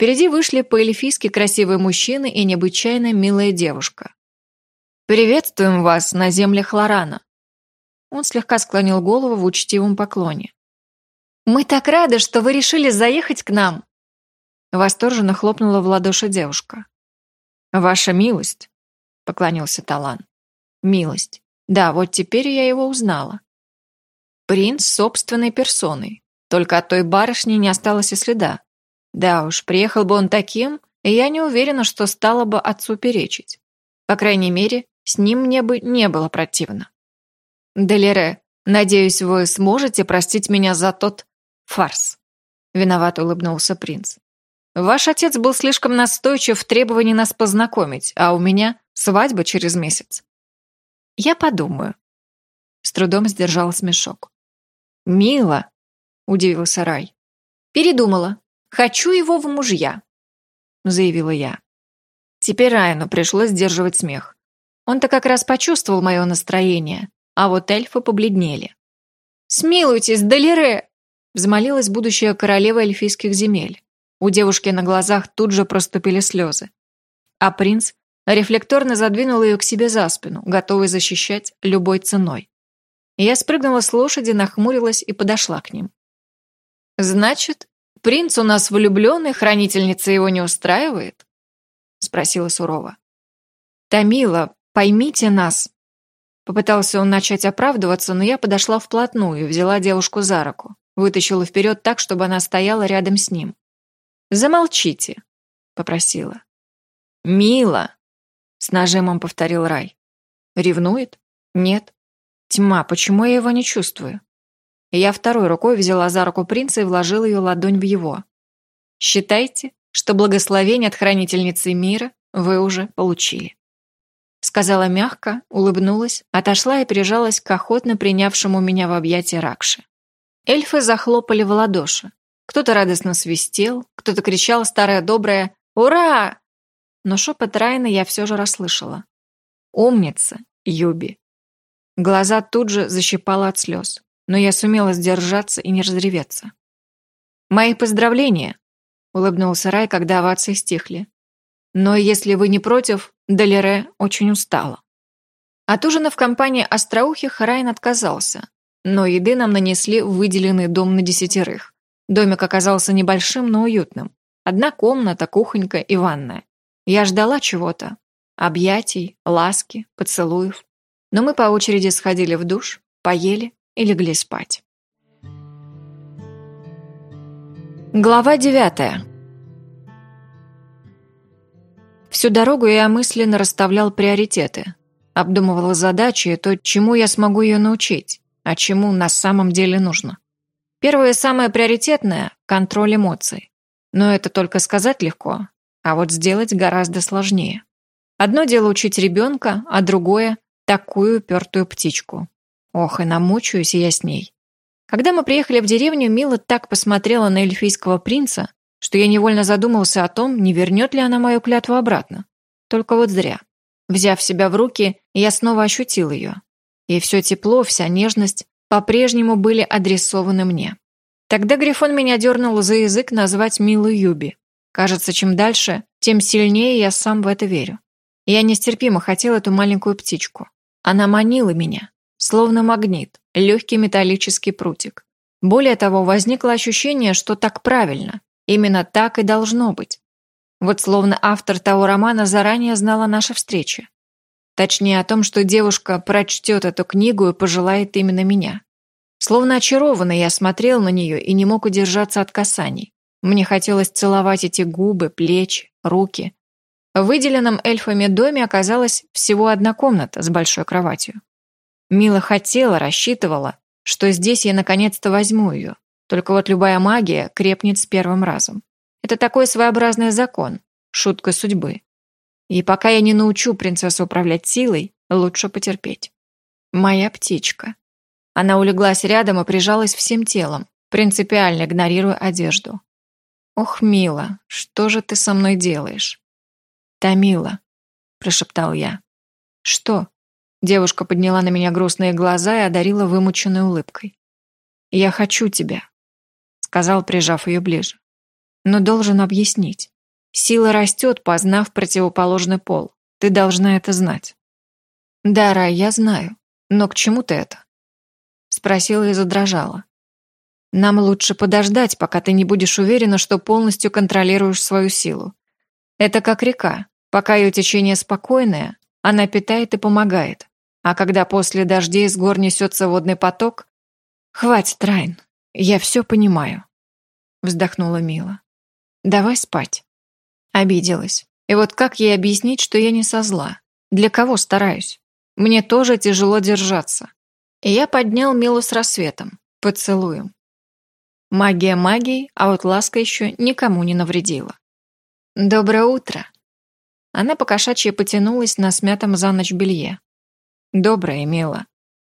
Впереди вышли по-эльфийски красивый мужчина и необычайно милая девушка. «Приветствуем вас на землях Лорана». Он слегка склонил голову в учтивом поклоне. «Мы так рады, что вы решили заехать к нам!» Восторженно хлопнула в ладоши девушка. «Ваша милость», — поклонился Талан. «Милость. Да, вот теперь я его узнала. Принц собственной персоной. Только от той барышни не осталось и следа. Да уж, приехал бы он таким, и я не уверена, что стала бы отцу перечить. По крайней мере, с ним мне бы не было противно. Делире, надеюсь, вы сможете простить меня за тот фарс. Виновато улыбнулся принц. Ваш отец был слишком настойчив в требовании нас познакомить, а у меня свадьба через месяц. Я подумаю. С трудом сдержала смешок. «Мило», — удивился Рай. «Передумала. Хочу его в мужья», — заявила я. Теперь Райану пришлось сдерживать смех. Он-то как раз почувствовал мое настроение, а вот эльфы побледнели. «Смилуйтесь, Делире!» — взмолилась будущая королева эльфийских земель. У девушки на глазах тут же проступили слезы. А принц рефлекторно задвинул ее к себе за спину, готовый защищать любой ценой. Я спрыгнула с лошади, нахмурилась и подошла к ним. «Значит, принц у нас влюбленный, хранительница его не устраивает?» — спросила сурово. «Тамила, поймите нас!» Попытался он начать оправдываться, но я подошла вплотную, взяла девушку за руку, вытащила вперед так, чтобы она стояла рядом с ним. «Замолчите», — попросила. «Мила!» — с нажимом повторил Рай. «Ревнует? Нет. Тьма, почему я его не чувствую?» Я второй рукой взяла за руку принца и вложила ее ладонь в его. «Считайте, что благословение от хранительницы мира вы уже получили», — сказала мягко, улыбнулась, отошла и прижалась к охотно принявшему меня в объятия Ракши. Эльфы захлопали в ладоши. Кто-то радостно свистел, кто-то кричал старое доброе «Ура!», но шепот Райана я все же расслышала. «Умница, Юби!» Глаза тут же защипало от слез, но я сумела сдержаться и не разреветься. «Мои поздравления!» — улыбнулся Рай, когда овации стихли. «Но если вы не против, Делире очень устала». От ужина в компании остроухих Райан отказался, но еды нам нанесли в выделенный дом на 10. Домик оказался небольшим, но уютным. Одна комната, кухонька и ванная. Я ждала чего-то. Объятий, ласки, поцелуев. Но мы по очереди сходили в душ, поели и легли спать. Глава 9. Всю дорогу я мысленно расставлял приоритеты. Обдумывала задачи и то, чему я смогу ее научить, а чему на самом деле нужно. Первое и самое приоритетное – контроль эмоций. Но это только сказать легко, а вот сделать гораздо сложнее. Одно дело учить ребенка, а другое – такую упертую птичку. Ох, и намучаюсь я с ней. Когда мы приехали в деревню, Мила так посмотрела на эльфийского принца, что я невольно задумался о том, не вернет ли она мою клятву обратно. Только вот зря. Взяв себя в руки, я снова ощутил ее. И все тепло, вся нежность по-прежнему были адресованы мне. Тогда Грифон меня дернул за язык назвать Милу Юби. Кажется, чем дальше, тем сильнее я сам в это верю. Я нестерпимо хотел эту маленькую птичку. Она манила меня, словно магнит, легкий металлический прутик. Более того, возникло ощущение, что так правильно, именно так и должно быть. Вот словно автор того романа заранее знал о нашей встрече. Точнее, о том, что девушка прочтет эту книгу и пожелает именно меня. Словно очарованный, я смотрел на нее и не мог удержаться от касаний. Мне хотелось целовать эти губы, плечи, руки. В выделенном эльфами доме оказалась всего одна комната с большой кроватью. Мила хотела, рассчитывала, что здесь я наконец-то возьму ее. Только вот любая магия крепнет с первым разом. Это такой своеобразный закон, шутка судьбы. И пока я не научу принцессу управлять силой, лучше потерпеть. Моя птичка. Она улеглась рядом и прижалась всем телом, принципиально игнорируя одежду. «Ох, Мила, что же ты со мной делаешь?» «Тамила», — прошептал я. «Что?» Девушка подняла на меня грустные глаза и одарила вымученной улыбкой. «Я хочу тебя», — сказал, прижав ее ближе. но должен объяснить. Сила растет, познав противоположный пол. Ты должна это знать». «Да, Рай, я знаю. Но к чему ты это?» Спросила и задрожала. «Нам лучше подождать, пока ты не будешь уверена, что полностью контролируешь свою силу. Это как река. Пока ее течение спокойное, она питает и помогает. А когда после дождей с гор несется водный поток... Хватит, Райн, я все понимаю», — вздохнула Мила. «Давай спать». Обиделась. И вот как ей объяснить, что я не со зла? Для кого стараюсь? Мне тоже тяжело держаться. И я поднял Милу с рассветом, поцелуем. Магия магией, а вот ласка еще никому не навредила. «Доброе утро». Она покошачьи потянулась на смятом за ночь белье. «Доброе, Мила».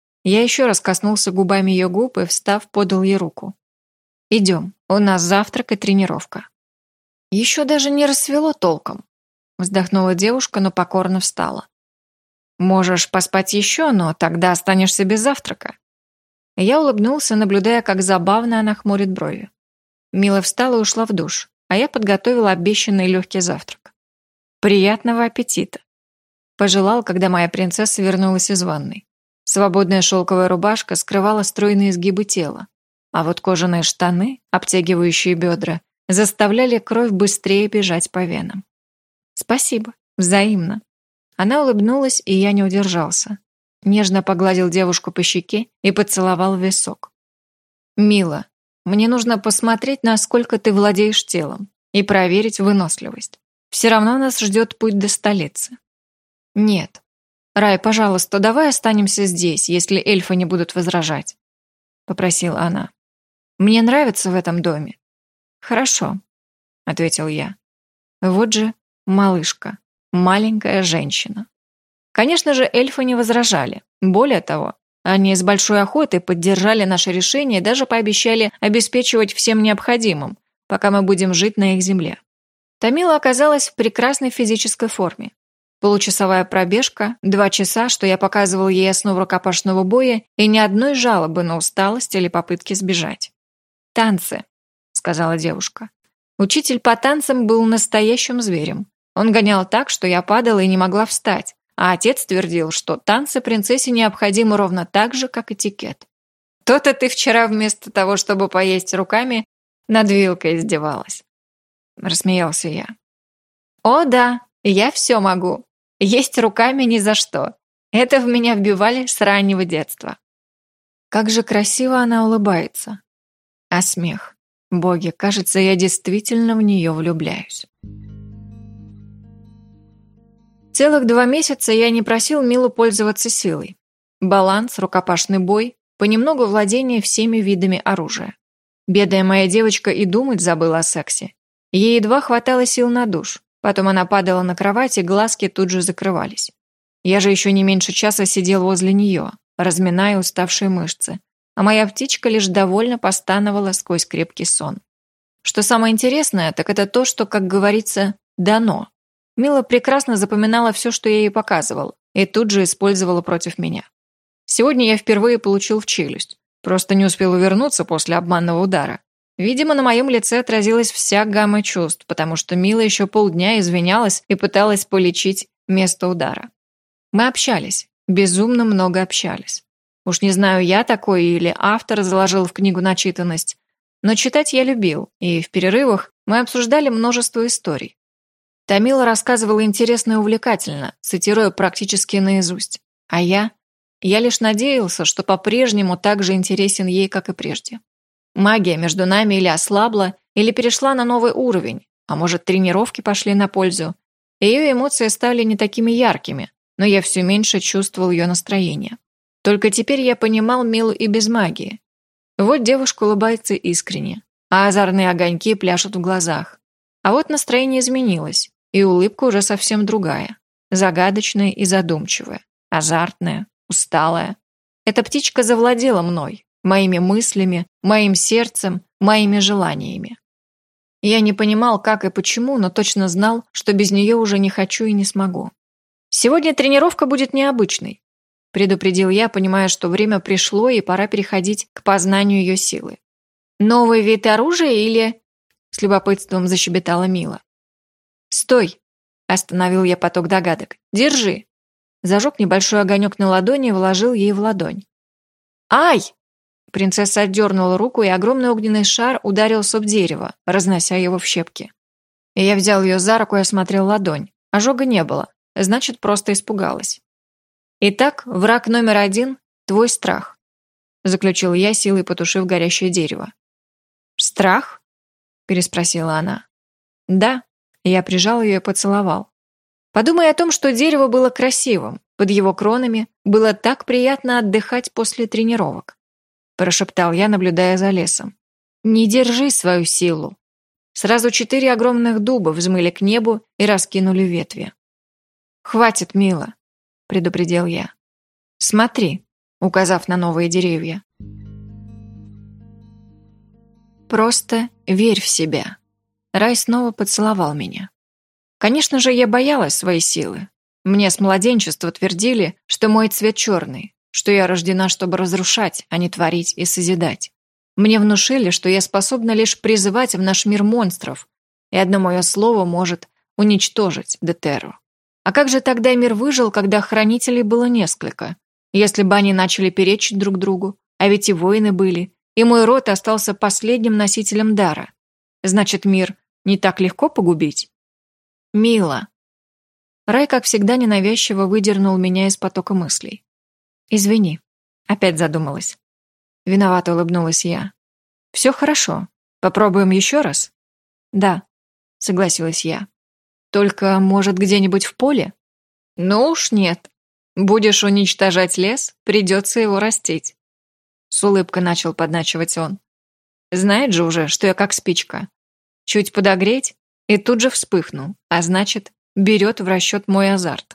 Я еще раз коснулся губами ее губ и, встав, подал ей руку. «Идем, у нас завтрак и тренировка». «Еще даже не рассвело толком», — вздохнула девушка, но покорно встала. «Можешь поспать еще, но тогда останешься без завтрака». Я улыбнулся, наблюдая, как забавно она хмурит брови. Мила встала и ушла в душ, а я подготовил обещанный легкий завтрак. «Приятного аппетита!» Пожелал, когда моя принцесса вернулась из ванной. Свободная шелковая рубашка скрывала стройные изгибы тела, а вот кожаные штаны, обтягивающие бедра, заставляли кровь быстрее бежать по венам. «Спасибо, взаимно». Она улыбнулась, и я не удержался. Нежно погладил девушку по щеке и поцеловал в висок. «Мила, мне нужно посмотреть, насколько ты владеешь телом, и проверить выносливость. Все равно нас ждет путь до столицы». «Нет. Рай, пожалуйста, давай останемся здесь, если эльфы не будут возражать», — попросила она. «Мне нравится в этом доме». «Хорошо», — ответил я. «Вот же малышка, маленькая женщина». Конечно же, эльфы не возражали. Более того, они с большой охотой поддержали наше решение и даже пообещали обеспечивать всем необходимым, пока мы будем жить на их земле. Тамила оказалась в прекрасной физической форме. Получасовая пробежка, 2 часа, что я показывал ей основу рукопашного боя, и ни одной жалобы на усталость или попытки сбежать. «Танцы», — сказала девушка. Учитель по танцам был настоящим зверем. Он гонял так, что я падала и не могла встать, а отец твердил, что танцы принцессе необходимы ровно так же, как этикет. «То-то ты вчера вместо того, чтобы поесть руками, над вилкой издевалась», — рассмеялся я. «О да, я все могу. Есть руками ни за что. Это в меня вбивали с раннего детства». Как же красиво она улыбается. А смех. Боги, кажется, я действительно в нее влюбляюсь. Целых 2 месяца я не просил Милу пользоваться силой. Баланс, рукопашный бой, понемногу владение всеми видами оружия. Бедная моя девочка и думать забыла о сексе. Ей едва хватало сил на душ. Потом она падала на кровать, и глазки тут же закрывались. Я же еще не меньше часа сидел возле нее, разминая уставшие мышцы, а моя птичка лишь довольно постановала сквозь крепкий сон. Что самое интересное, так это то, что, как говорится, дано. Мила прекрасно запоминала все, что я ей показывал, и тут же использовала против меня. Сегодня я впервые получил в челюсть, просто не успел увернуться после обманного удара. Видимо, на моем лице отразилась вся гамма чувств, потому что Мила еще полдня извинялась и пыталась полечить место удара. Мы общались, безумно много общались. Уж не знаю, я такой или автор заложил в книгу начитанность, но читать я любил, и в перерывах мы обсуждали множество историй. Тамила рассказывала интересно и увлекательно, цитируя практически наизусть, а я лишь надеялся, что по-прежнему так же интересен ей, как и прежде. Магия между нами или ослабла, или перешла на новый уровень, а может, тренировки пошли на пользу. Ее эмоции стали не такими яркими, но я все меньше чувствовал ее настроение. Только теперь я понимал Милу и без магии. Вот девушка улыбается искренне, а озорные огоньки пляшут в глазах. А вот настроение изменилось, и улыбка уже совсем другая. Загадочная и задумчивая, азартная, усталая. Эта птичка завладела мной, моими мыслями, моим сердцем, моими желаниями. Я не понимал, как и почему, но точно знал, что без нее уже не хочу и не смогу. «Сегодня тренировка будет необычной», — предупредил я, понимая, что время пришло и пора переходить к познанию ее силы. «Новый вид оружия или...» С любопытством защебетала Мила. «Стой!» – остановил я поток догадок. «Держи!» Зажег небольшой огонек на ладони и вложил ей в ладонь. «Ай!» Принцесса отдернула руку, и огромный огненный шар ударился об дерево, разнося его в щепки. И я взял ее за руку и осмотрел ладонь. Ожога не было, значит, просто испугалась. «Итак, враг номер 1 – твой страх», – заключил я, силой потушив горящее дерево. «Страх?» – переспросила она. «Да», – я прижал ее и поцеловал. «Подумай о том, что дерево было красивым, под его кронами было так приятно отдыхать после тренировок», – прошептал я, наблюдая за лесом. «Не держи свою силу». Сразу 4 огромных дуба взмыли к небу и раскинули ветви. «Хватит, Мила», – предупредил я. «Смотри», – указав на новые деревья. «Просто верь в себя». Рай снова поцеловал меня. Конечно же, я боялась своей силы. Мне с младенчества твердили, что мой цвет черный, что я рождена, чтобы разрушать, а не творить и созидать. Мне внушили, что я способна лишь призывать в наш мир монстров, и одно мое слово может уничтожить Детерру. А как же тогда мир выжил, когда хранителей было несколько? Если бы они начали перечить друг другу, а ведь и воины были, и мой род остался последним носителем дара. Значит, мир не так легко погубить? Мила. Рай, как всегда, ненавязчиво выдернул меня из потока мыслей. «Извини», — опять задумалась. Виновато улыбнулась я. «Все хорошо. Попробуем еще раз?» «Да», — согласилась я. «Только, может, где-нибудь в поле?» «Ну уж нет. Будешь уничтожать лес, придется его растить». С улыбкой начал подначивать он. «Знает же уже, что я как спичка. Чуть подогреть, и тут же вспыхну, а значит, берет в расчет мой азарт».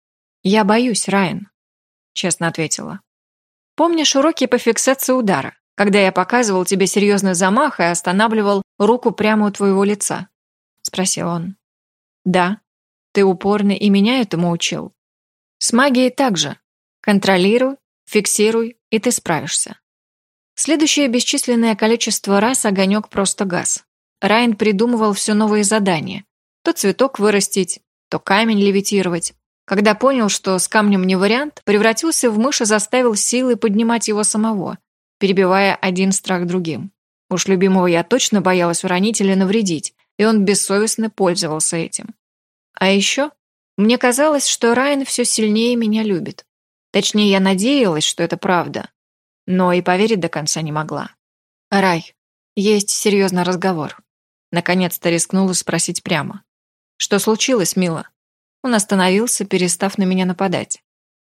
«Я боюсь, Райан», — честно ответила. «Помнишь уроки по фиксации удара, когда я показывал тебе серьезный замах и останавливал руку прямо у твоего лица?» — спросил он. «Да, ты упорный и меня этому учил. С магией также. Контролируй, фиксируй, и ты справишься». Следующее бесчисленное количество раз огонек просто гас. Райан придумывал все новые задания. То цветок вырастить, то камень левитировать. Когда понял, что с камнем не вариант, превратился в мышь и заставил силой поднимать его самого, перебивая один страх другим. Уж любимого я точно боялась уронить или навредить, и он бессовестно пользовался этим. А еще мне казалось, что Райан все сильнее меня любит. Точнее, я надеялась, что это правда, но и поверить до конца не могла. «Рай, есть серьезный разговор». Наконец-то рискнула спросить прямо. «Что случилось, Мила?» Он остановился, перестав на меня нападать.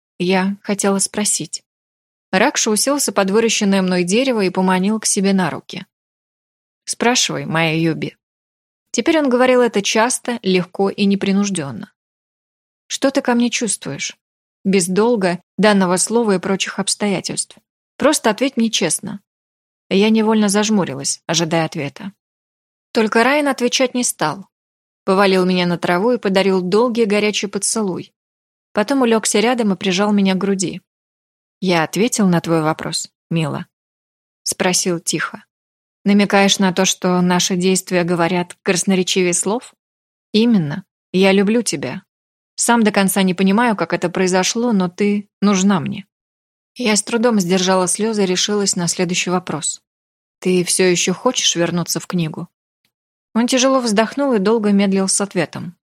Я хотела спросить. Ракша уселся под выращенное мной дерево и поманил к себе на руки. «Спрашивай, моя Юби». Теперь он говорил это часто, легко и непринужденно. «Что ты ко мне чувствуешь? Без долга, данного слова и прочих обстоятельств. Просто ответь мне честно». Я невольно зажмурилась, ожидая ответа. Только Райан отвечать не стал. Повалил меня на траву и подарил долгий горячий поцелуй. Потом улегся рядом и прижал меня к груди. «Я ответил на твой вопрос, Мила?» Спросил тихо. «Намекаешь на то, что наши действия говорят красноречивее слов?» «Именно. Я люблю тебя. Сам до конца не понимаю, как это произошло, но ты нужна мне». Я с трудом сдержала слезы и решилась на следующий вопрос. «Ты все еще хочешь вернуться в книгу?» Он тяжело вздохнул и долго медлил с ответом.